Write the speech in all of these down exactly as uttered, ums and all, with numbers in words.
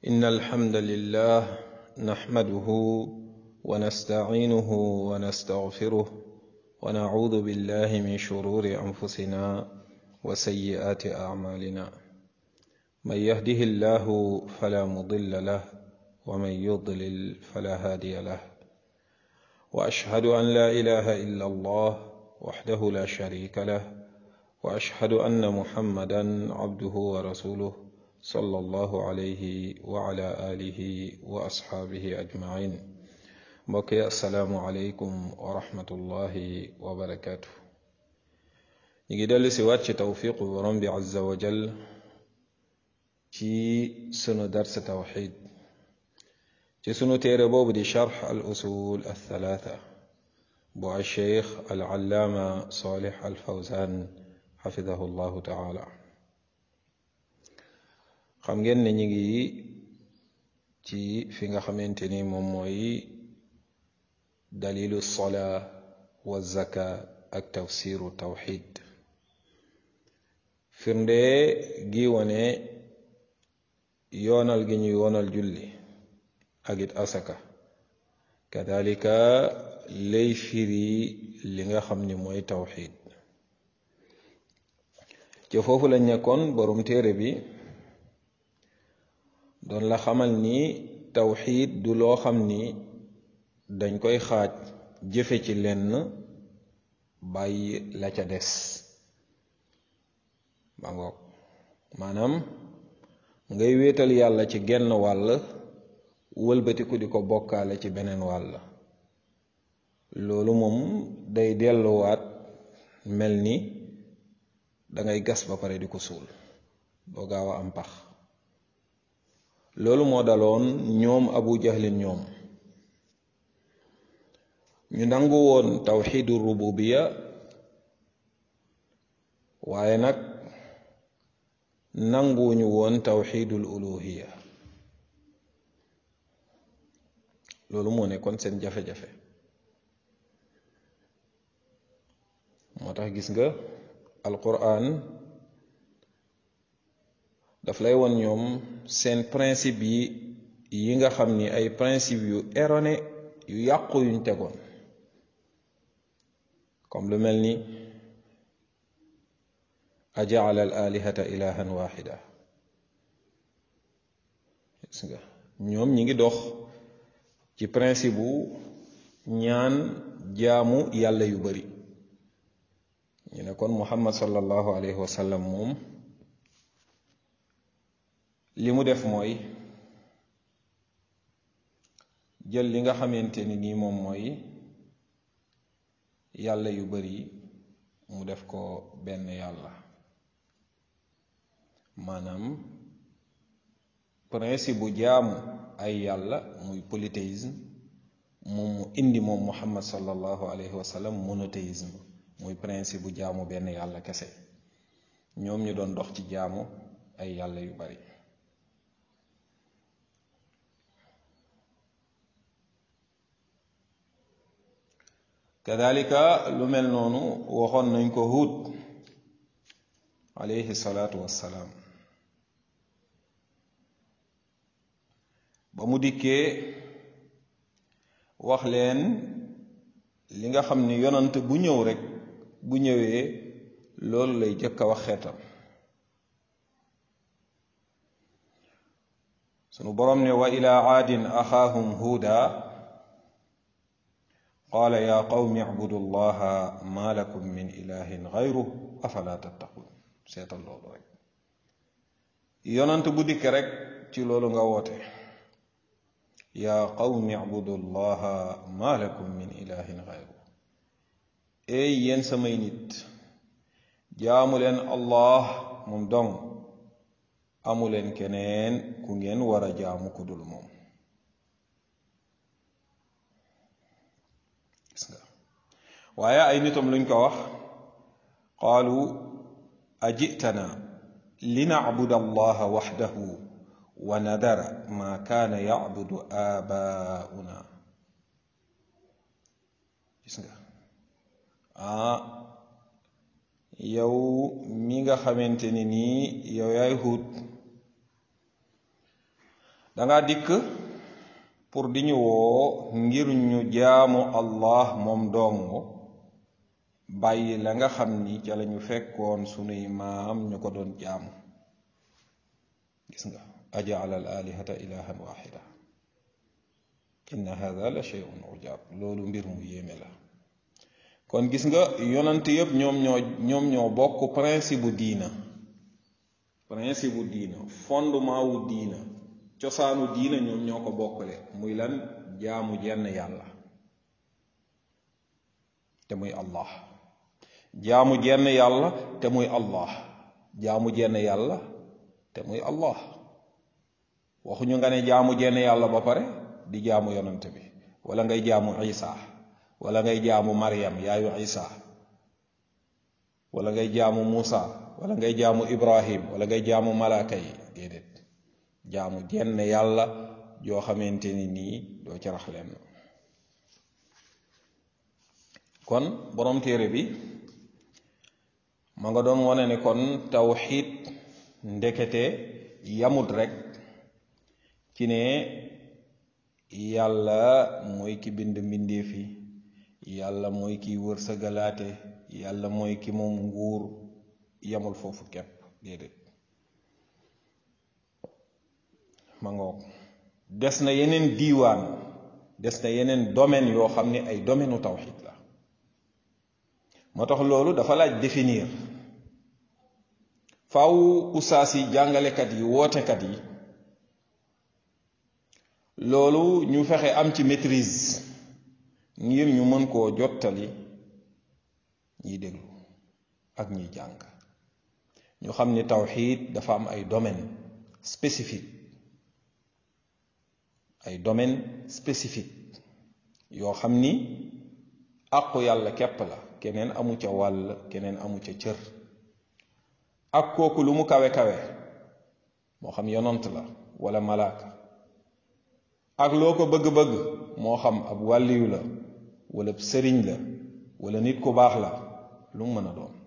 إن الحمد لله نحمده ونستعينه ونستغفره ونعوذ بالله من شرور أنفسنا وسيئات أعمالنا من يهده الله فلا مضل له ومن يضلل فلا هادي له وأشهد أن لا إله إلا الله وحده لا شريك له وأشهد أن محمدا عبده ورسوله صلى الله عليه وعلى آله وأصحابه أجمعين بقي السلام عليكم ورحمة الله وبركاته نجد سوات توفيق ورب عز وجل في سنو درس توحيد في سنو تيربوب دي شرح الأصول الثلاثة بو الشيخ العلامة صالح الفوزان حفظه الله تعالى xam ngeen ne ñi ngi ci fi nga xamante ni moom mooy dalilu sola wa zaka ak tafsiru tawxid firnde gi wane yoonal gi ñu yoonal julli ak it asaka kadalika lay firi li nga xam ni mooy tawxid ci foofu lañ nekkoon borom téere bi doon la xamal ni tawxiid du loo xam ni dañ koy xaaj jëfe ci lenn bàyyi la ca des ba ngoog maanaam ngay wéetal yàlla ci genn wàll wëlbatiku di ko bokkaale ci beneen wàll loolu moom day delluwaat mel ni dangay gas ba pare di ko suul doo gaaw a am pax loolu moo daloon ñoom abu jahlin ñoom ñu nangu woon tawxiidu rububiya waaye nag nanguwuñu woon tawxiidul uluhiya loolu moo nekkoon seen jafe-jafe moo tax gis nga alquran daf lay won ñoom seen principe yi yi nga xam ni ay principe yu erroné yu yàqu yuñ tegoon comme lu mel ni ajaala al alihata ilahan waxida gis nga ñoom ñi ngi dox ci principe bu ñaan jaamu yàlla yu bari ñu ne kon muhammad sallallahu alayhi wa sallam moom li mu def mooy jël li nga xamante ni nii moom mooy yàlla yu bari mu def ko benn yàlla maanaam principe bu jaamu ay yàlla muy polythéisme moom mu indi moom muhammad sallallahu alayhi wa sallam monothéisme muy principe bu jaamu benn yàlla kese ñoom ñu doon dox ci jaamu ay yàlla yu bari kadalika lu mel noonu waxoon nañ ko Huud alayhi salaatu wassalaam ba mu dikkee wax leen li nga xam ni yonant bu ñëw rekk bu ñëwee loolu lay jëkk a wax xeetam sunu boroom ne wa ila aadin axaahum huuda qaala yaa qawmi icbudu llaha maa lakum min ilahin gayruh afala tattaqun seetal loolu rek yonant bu dikk rek ci loolu nga woote yaa qawmi icbudu llaha maa lakum min ilahin gayruh ey yéen samay nit jaamu leen allah moom dong amuleen keneen ku ngeen war a jaamu ku dul moom waaye ay nitam luñ ko wax qaalu ajitana linacbuda allaha waxdahu wa nadara ma kaana yacbudu aabauna gis nga ah yow mi nga xamante ni nii yow yaay Huud danga dikk pour di ñu woo ngir ñu jaamu Allah moom dong bàyyi la nga xam ni ca lañu fekkoon sunuy maam ñu ko doon jaamu. gis nga aja'ala al alihata ilahan wahida inna hadha la shay'un ujab. loolu mbir mu yéeme la. kon gis nga yonant yëpp ñoom ñoo ñoom ñoo bokk principe bu diina principe bu diina fondement wu diina cosaanu diina ñoom ñoo ko bokkale muy lan jaamu jenn yàlla te muy Allah jaamu jenn yàlla te muy Allah jaamu jenn yàlla te muy Allah waxuñu nga ne jaamu jenn yàlla ba pare di jaamu yonant bi wala ngay jaamu Isa wala ngay jaamu Maryam yaayu Isa wala ngay jaamu Musa wala ngay jaamu Ibrahim wala ngay jaamu malaaka yi déedéet jaamu jenn yàlla joo xamante ni nii doo ci rax leen. kon borom téere bi ma nga doon wane ne kon tawxiid ndekete yamut rek ci ne yàlla mooy ki bind mbindeef yi yàlla mooy ki wërsëgalaate yàlla mooy ki moom nguur yamul foofu kepp déedéet. ma ngoog des na yeneen diiwaan des na yeneen domaine yoo xam ne ay domaine u tawxiid la. moo tax loolu dafa laaj définir faaw usaas yi jàngalekat yi wootekat yi loolu ñu fexe am ci maîtrise ngir ñu mën koo jottali ñiy déglu ak ñiy jàng ñu xam ni tawxiid dafa am ay domaine spécifique ay domaine spécifique yoo xam ni àqu yàlla képp la keneen amu ca wàll keneen amu ca cër ak kooku lu mu kawe kawe moo xam yonant la wala malaaka ak loo ko bëgg-bëgg moo xam ab wàlliyu la wala sëriñ la wala nit ku baax la lu mu mën a doon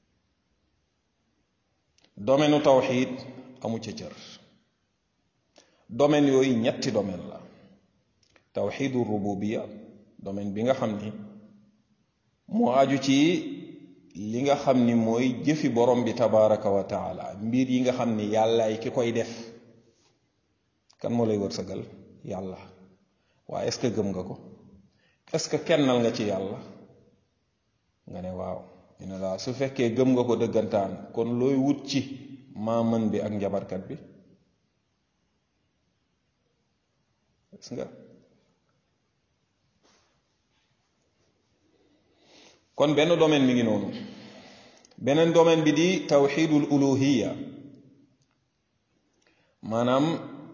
domaine u tawxiid amu ca cër. domaine yooyu ñetti domaine la tawxiidu rububiya domaine bi nga xam ni moo aju ci li nga xam ni mooy jëfi borom bi tabaraka wa taala mbir yi nga xam ni yàllaay ki koy def. kan moo lay wërsëgal yàlla waaye est-ce que gëm nga ko est-ce que kennal nga ci yàlla nga ne waaw ñu ne laa su fekkee gëm nga ko dëggantaan kon looy wut ci maamën bi ak njabarkat bi gis nga. kon benn domaine mi ngi noonu beneen domaine bi di tawxidul uluhiya maanaam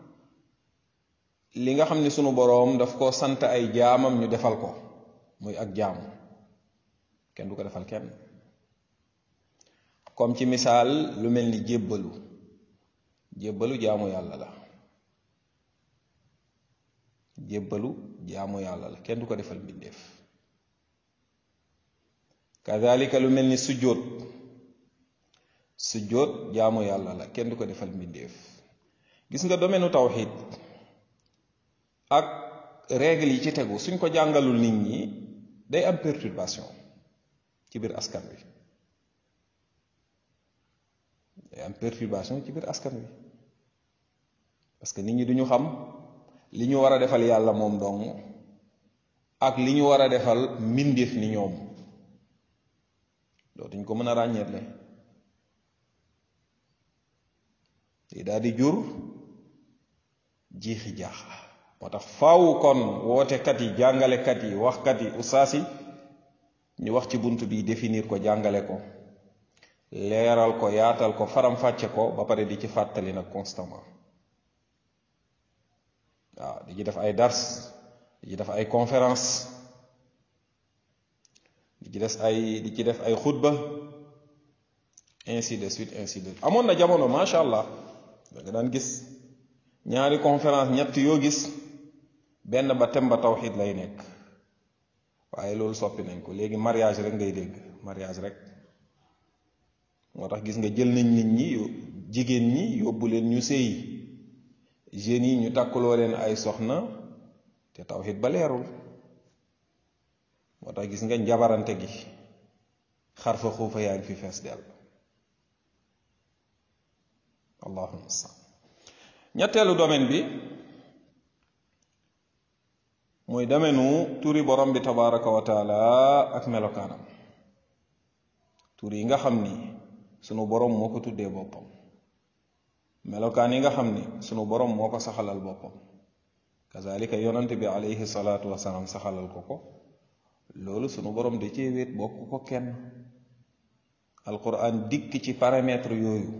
li nga xam ne sunu boroom daf ko sant ay jaamam ñu defal ko muy ak jaamu kenn du ko defal kenn. comme ci misaal lu mel ni jébbalu jébbalu jaamu yàlla la jébbalu jaamu yàlla la kenn du ko defal mbindeef. kadhalika lu mel ni sujjóot sujjóot jaamu yàlla la kenn du ko defal mbindeef. gis nga domaine u tawxiid ak règle yi ci tegu suñ ko jàngalul nit ñi day am perturbation ci biir askan wi day am perturbation ci biir askan wi parce que nit ñi duñu xam li ñu war a defal yàlla moom dong ak li ñu war a defal mbindeef ni ñoom dootuñ ko mën a ràññeetle. li daal di jur jiixi jaaxa moo tax faaw kon wootekat yi jàngalekat yi waxkat yi ustaas yi ñu wax ci bunt bi définir ko jàngale ko leeral ko yaatal ko faram-fàcce ko ba pare di ci fàttali nag constamment waaw di ci def ay dars di ci def ay conférence di ci def ay di ci def ay xutba ainsi de suite ainsi de suite. amoon na jamono macha allah da nga daan gis ñaari conférence ñett yoo gis benn ba tem ba tawxiid lay nekk waaye loolu soppi nañ ko léegi mariage rek ngay dégg mariage rek. moo tax gis nga jël nañ nit ñi jigéen ñi yóbbu leen ñu sëyi jeunes yi ñu takkuloo leen ay soxna te tawhid ba leerul. moo tax gis nga njabarante gi xarfa xuufa yaa ngi fi fees dell. allahu mustaan. ñetteelu domaine bi mooy domaine turi borom bi tabaraka wa taala ak melokaanam. tur yi nga xam ni sunu borom moo ko tuddee boppam, melokaan yi nga xam ni sunu borom moo ko saxalal boppam, kazalika yonante bi alayhi salaatu wasalaam saxalal ko ko. loolu sunu borom da cee wéet bokk ko kenn. alquran dikk ci paramètre yooyu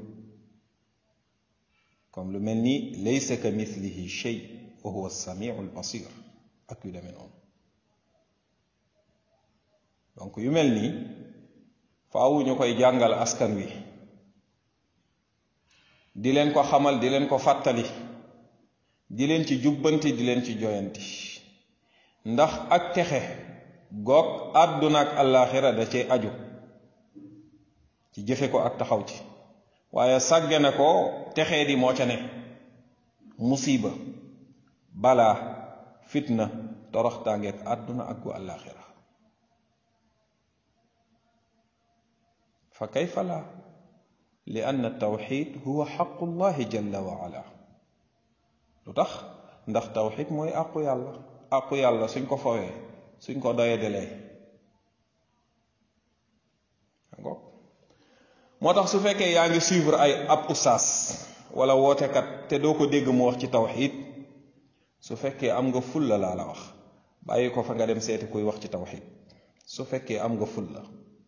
comme lu mel ni laysa ka mithlihi shay wa huwa as-sami'u al-basir ak yu demee noonu. donc yu mel nii faawu ñu koy jàngal askan wi, di leen ko xamal, di leen ko fàttali, di leen ci jubbanti, di leen ci joyanti, ndax ak texe goog àdduna ak àllaaxira da cee aju ci jëfe ko ak taxaw ci. waaye sàggane ko texee di moo ca ne. musiba, balaa, fitna, toroxtaangeeg àdduna ak gu àllaaxira. fa kayfa la li anna tawxid huwa xaqu llahi jalla wa ala. lu tax? ndax tawxid mooy àqu yàlla. àqu yàlla suñ ko fowee, suñ ko doyee delee moo tax su fekkee yaa ngi suivre ay ab ustaas wala wootekat te doo ko dégg mu wax ci tawxid, su fekkee am nga fulla laa la wax, bàyyi ko fa nga dem seeti kuy wax ci tawxid. su fekkee am nga fulla.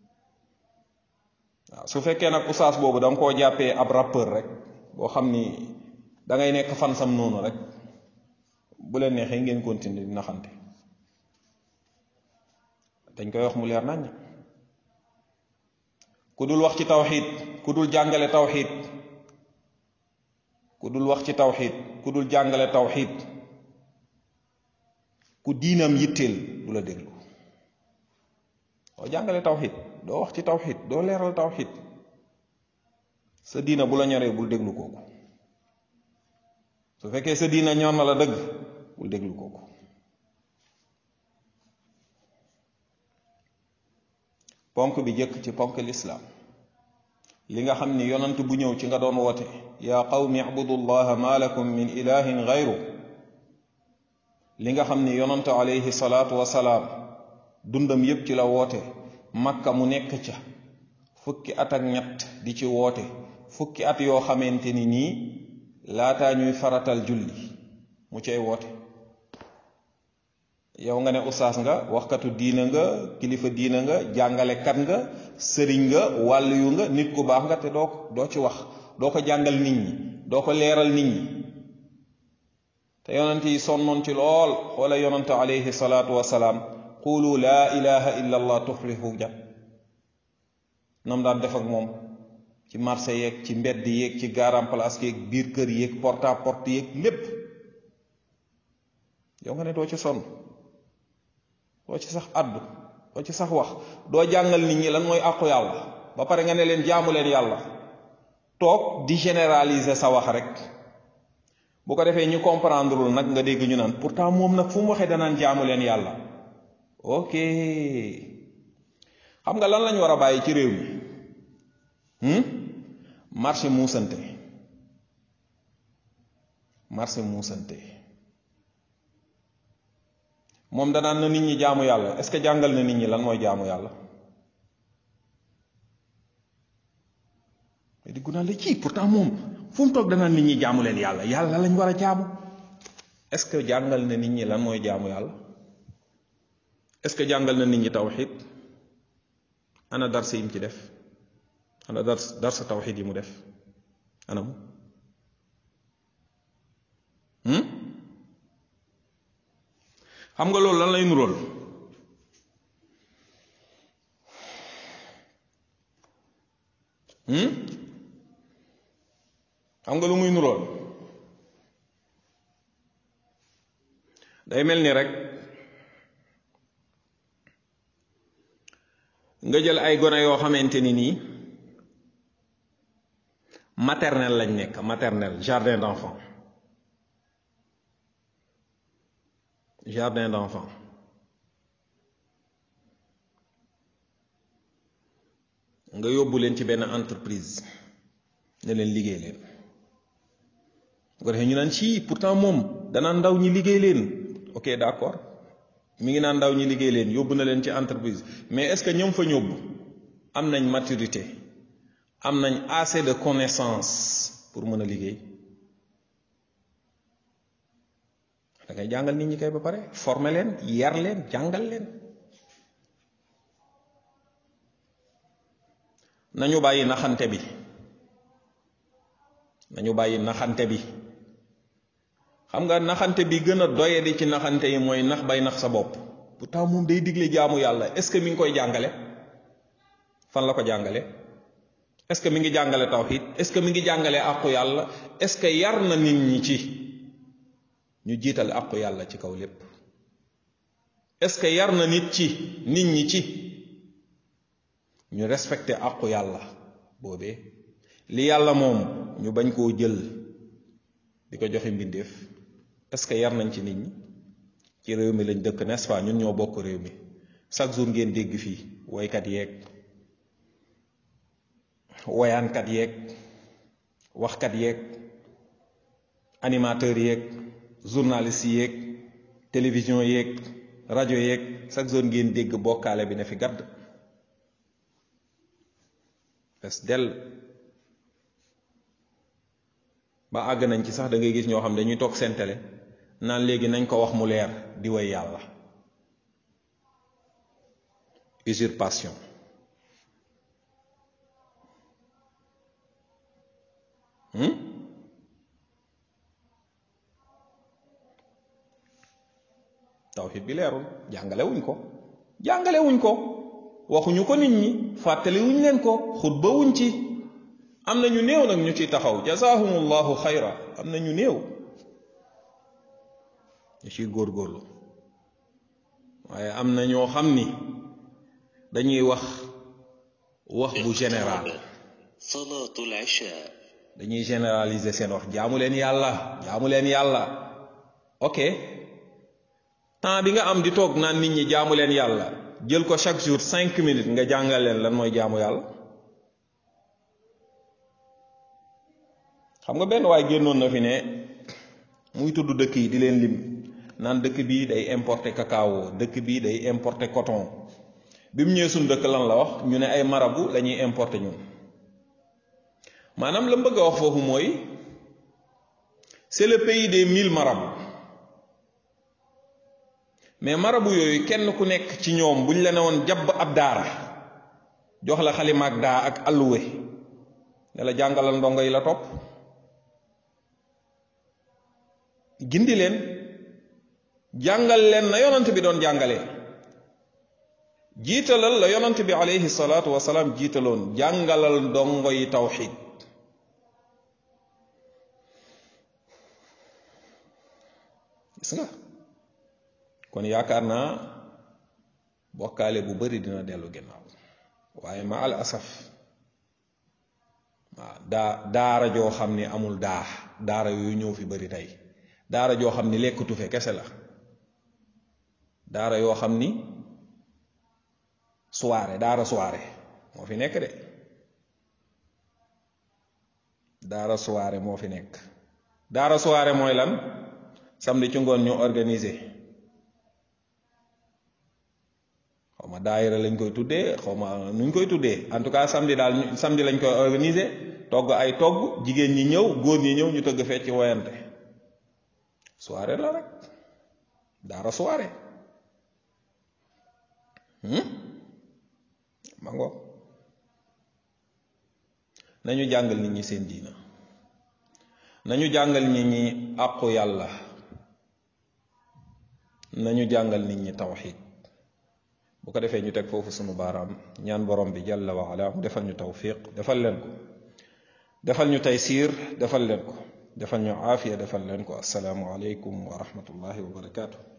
waaw su fekkee nag ustaas boobu da nga koo jàppee ab rappeur rek boo xam ni da ngay nekk fan sam noonu rek, bu leen neexee ngeen continuer di naxante. dañ koy wax mu leer nañ. ku dul wax ci tawxid, ku dul jàngale tawxid, ku dul wax ci tawxid, ku dul jàngale tawxid, ku diinam yitteel du la déglu. doo jàngale tawxid, doo wax ci tawxid, doo leeral tawxid, sa diina bu la ñoree bul déglu kooku. su fekkee sa diina ñor na la dëgg bul déglu kooku. ponk bi jëkk ci ponk lislaam, li nga xam ni yonant bu ñëw ci nga doon woote, yaa qawmi ibudu llaha ma lakum min ilahin gayru. li nga xam ni yonant alayhi salaatu wasalaam dundam yépp ci la woote, makka mu nekk ca fukki at ak ñett di ci woote, fukki at yoo xamante ni nii laataa ñuy faratal julli mu cay woote. yow nga ne ustaas nga, waxkatu diina nga, kilifa diina nga, jàngalekat nga, sëriñ nga, wàllu yu nga, nit ku baax nga, te doo doo ci wax, doo ko jàngal nit ñi, doo ko leeral nit ñi. te yonent yi sonnoon ci lool. xoola yonent alayhi salaatu wasalaam, qulu laa ilaha illa allah tuflihu jat nam daan def ak moom ci marché yeeg, ci mbedd yeeg, ci garam place yeeg, biir kër yeeg, porte à porte yeeg, lépp. yow nga ne doo ci sonn, doo ci sax addu, doo ci sax wax, doo jàngal nit ñi lan mooy àqu yàlla, ba pare nga ne leen jaamu leen yàlla, toog di généraliser sa wax rek. bu ko defee ñu comprendrewul nag nga dégg ñu naan pourtant moom nag fu mu waxee danaan jaamu leen yàlla. ok, xam nga lan lañ war a bàyyi ci réew mi? marché muusante, marché muusante. moom danaan na nit ñi jaamu yàlla. est-ce que jàngal na nit ñi lan mooy jaamu yàlla? mais diggu naan la ci pourtant moom fu mu toog danaan nit ñi jaamu leen yàlla, yàlla lañ war a jaamu. est-ce que jàngal na nit ñi lan mooy jaamu yàlla? est-ce que jàngal na nit ñi tawxid? ana darsa yi mu ci def? ana dars darsa tawxid yi mu def? anam xam nga loolu lan lay nurool? xam nga lu muy nurool? day mel ni rek nga jël ay gone yoo xamante ni nii maternelle lañ nekk, maternelle, jardin d'enfants. jardin d'enfants nga yóbbu leen ci benn entreprise ne leen liggéey leen bu ko defee ñu naan ci pourtant moom danaa ndaw ñi liggéey leen ok d'accord mi ngi naan ndaw ñi liggéey leen yóbbu na leen ci entreprise mais est-ce que ñoom fa ñóbbu am nañ maturité am nañ assez de connaissance pour mën a liggéey da ngay jàngal nit ñi kay ba pare former leen yar leen jàngal leen nañu bàyyi naxante bi nañu bàyyi naxante bi xam nga naxante bi gën a doyadi ci naxante yi mooy nax bay nax sa bopp pourtant moom day digle jaamu yàlla est-ce que mi ngi koy jàngale fan la ko jàngale est-ce que mi ngi jàngale tawhid est-ce que mi ngi jàngale àqu yàlla est-ce que yar na nit ñi ci ñu jiital àqu yàlla ci kaw lépp est-ce que yar na nit ci nit ñi ci ñu respecté àqu yàlla boobee li yàlla moom ñu bañ koo jël di ko joxe mbindeef est-ce que yar nañ ci nit ñi ci réew mi lañ dëkk n'est-ce pas ñun ñoo bokk réew mi chaque jour ngeen dégg fii woykat yeeg woyaankat yeeg waxkat yeeg animateur yeeg journaliste yeeg télévision yeeg rajo yeeg chaque jour ngeen dégg bokkaale bi ne fi gàdd fes del ba àgg nañ ci sax da ngay gis ñoo xam dañuy toog seen télé naan léegi nañ ko wax mu leer di way yàlla usurpation hmm? tawhid bi leerul jàngale wuñ ko jàngale wuñ ko waxuñu ko nit ñi fàttali wuñ leen ko xutba wuñ ci am na ñu néew nag ñu ci taxaw jazaahumullahu xayra am na ñu néew ñu ciy góorgóorlu waaye am na ñoo xam ni dañuy wax wax bu général salaatul isha dañuy généraliser seen wax jaamu leen yàlla jaamu leen yàlla ok temps bi nga am di toog naan nit ñi jaamu leen yàlla jël ko chaque jour cinq minutes nga jàngal leen lan mooy jaamu yàlla xam nga benn waay génnoon na fi ne muy tudd dëkk yi di leen lim naan dëkk bii day importer cacao dëkk bii day importer coton bi mu ñëwee suñu dëkk lan la wax ñu ne ay marabu la ñuy importer ñun maanaam la mu bëgg a wax foofu mooy c'est le pays des mille marabouts mais marabu yooyu kenn ku nekk ci ñoom buñ la ne woon jabb ab daara jox la xalima ak daa ak alluwe ne la jàngalal ndongo yi la topp gindi leen jàngal leen na yonant bi doon jàngale jiitalal la yonant bi alayhi salaatu wasalaam jiitaloon jàngalal ndongo yi tawxid gis nga kon yaakaar naa bokkaale bu bari dina dellu ginnaaw waaye ma al asaf waaw daa daara joo xam ni amul daa daara yooyu ñëw fi bari tey daara joo xam ni lekkatu fe kese la daara yoo xam ni soirée daara soirée moo fi nekk de daara soirée moo fi nekk daara soirée mooy lan samedi ci ngoon ñu organiser xaw ma daayira lañ koy tuddee xaw ma nuñ koy tuddee en tout cas samedi daal samedi lañ koy organiser togg ay togg jigéen ñi ñëw góor ñi ñëw ñu tëgg fecc woyante soirée la rek daara soirée ma ngo nañu jàngal nit ñi seen diina nañu jàngal nit ñi àqu yàlla nañu jàngal nit ñi tawxid bu ko defee ñu teg foofu sunu baaraam ñaan borom bi jalla wa ala mu defal ñu tawfiq defal leen ko defal ñu taysiir defal leen ko defal ñu aafiya defal leen ko assalaamu aleykum wa rahmatullahi wa barakaatu